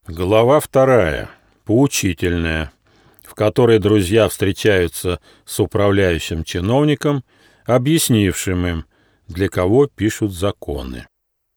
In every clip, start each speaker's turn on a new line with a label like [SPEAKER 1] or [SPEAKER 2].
[SPEAKER 1] Глава 2. Поучительная, в которой друзья встречаются с управляющим чиновником, объяснившим им, для кого пишут законы.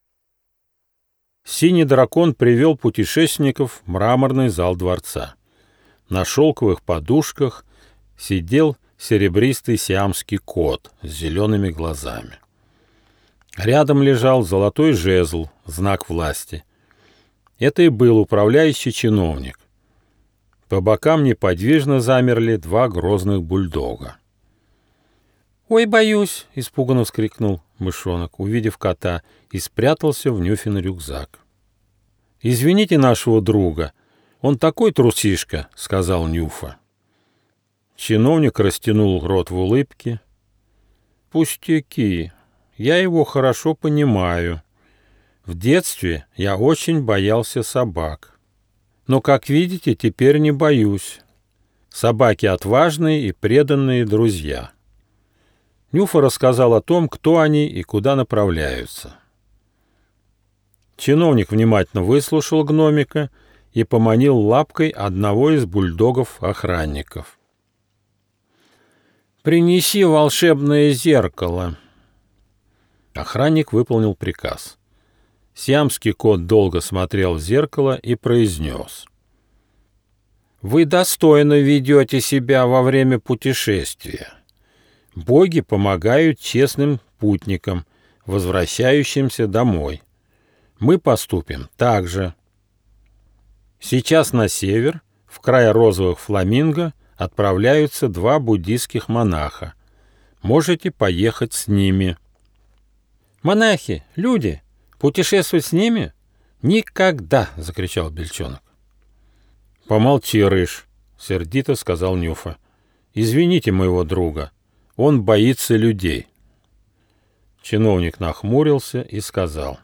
[SPEAKER 1] Синий дракон привел путешественников в мраморный зал дворца. На шелковых подушках сидел серебристый сиамский кот с зелеными глазами. Рядом лежал золотой жезл, знак власти. Это и был управляющий чиновник. По бокам неподвижно замерли два грозных бульдога. «Ой, боюсь!» — испуганно вскрикнул мышонок, увидев кота, и спрятался в Нюфин рюкзак. «Извините нашего друга, он такой трусишка», — сказал Нюфа. Чиновник растянул рот в улыбке. «Пустяки, я его хорошо понимаю. В детстве я очень боялся собак. Но, как видите, теперь не боюсь. Собаки отважные и преданные друзья». Нюфа рассказал о том, кто они и куда направляются. Чиновник внимательно выслушал гномика и поманил лапкой одного из бульдогов-охранников. «Принеси волшебное зеркало». Охранник выполнил приказ. Сиамский кот долго смотрел в зеркало и произнес: «Вы достойно ведете себя во время путешествия. Боги помогают честным путникам, возвращающимся домой. Мы поступим так же. Сейчас на север, в край розовых фламинго, отправляются два буддийских монаха. Можете поехать с ними». «Монахи, люди, путешествовать с ними? Никогда!» — закричал Бельчонок. «Помолчи, рыж!» — сердито сказал Нюфа. «Извините моего друга, он боится людей». Чиновник нахмурился и сказал: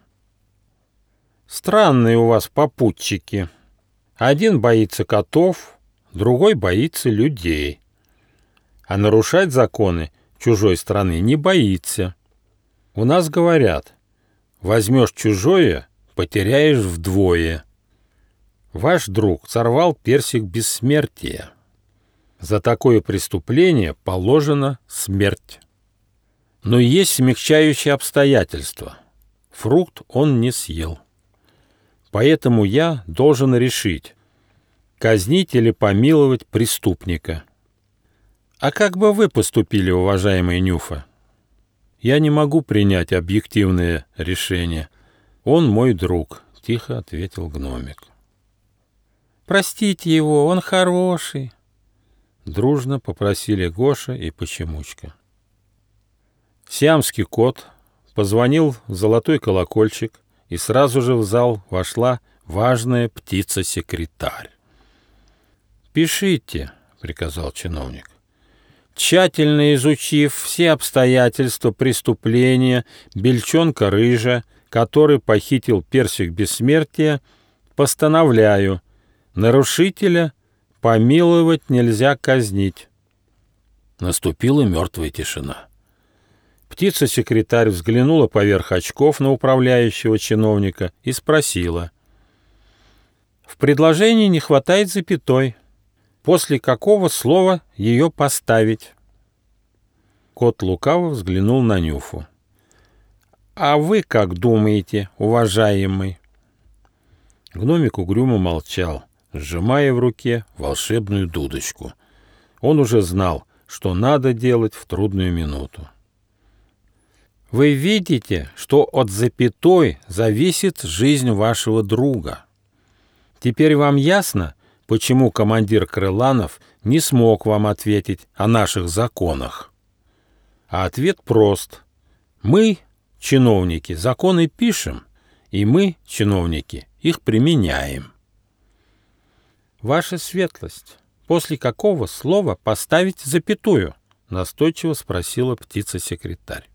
[SPEAKER 1] «Странные у вас попутчики. Один боится котов, другой боится людей. А нарушать законы чужой страны не боится. У нас говорят: возьмешь чужое, потеряешь вдвое. Ваш друг сорвал персик бессмертия. За такое преступление положена смерть. Но есть смягчающие обстоятельства. Фрукт он не съел. Поэтому я должен решить, казнить или помиловать преступника. А как бы вы поступили, уважаемый Нюфа?» «Я не могу принять объективное решение. Он мой друг», — тихо ответил гномик. «Простите его, он хороший», — дружно попросили Гоша и Почемучка. Сиамский кот позвонил в золотой колокольчик, и сразу же в зал вошла важная птица-секретарь. «Пишите», — приказал чиновник. «Тщательно изучив все обстоятельства преступления бельчонка Рыжа, который похитил персик бессмертия, постановляю: нарушителя помиловать, нельзя казнить». Наступила мертвая тишина. Птица-секретарь взглянула поверх очков на управляющего чиновника и спросила: «В предложении не хватает запятой. После какого слова ее поставить?» Кот лукаво взглянул на Нюфу. «А вы как думаете, уважаемый?» Гномик угрюмо молчал, сжимая в руке волшебную дудочку. Он уже знал, что надо делать в трудную минуту. «Вы видите, что от запятой зависит жизнь вашего друга. Теперь вам ясно, почему командир Крыланов не смог вам ответить о наших законах? А ответ прост. Мы, чиновники, законы пишем, и мы, чиновники, их применяем». «Ваша светлость, после какого слова поставить запятую?» — настойчиво спросила птица-секретарь.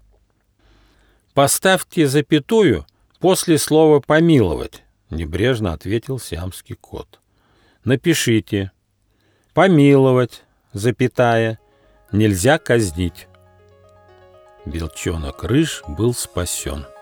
[SPEAKER 1] «Поставьте запятую после слова «помиловать», — небрежно ответил сиамский кот. «Напишите: помиловать, запятая, нельзя казнить». Белчонок Рыж был спасен.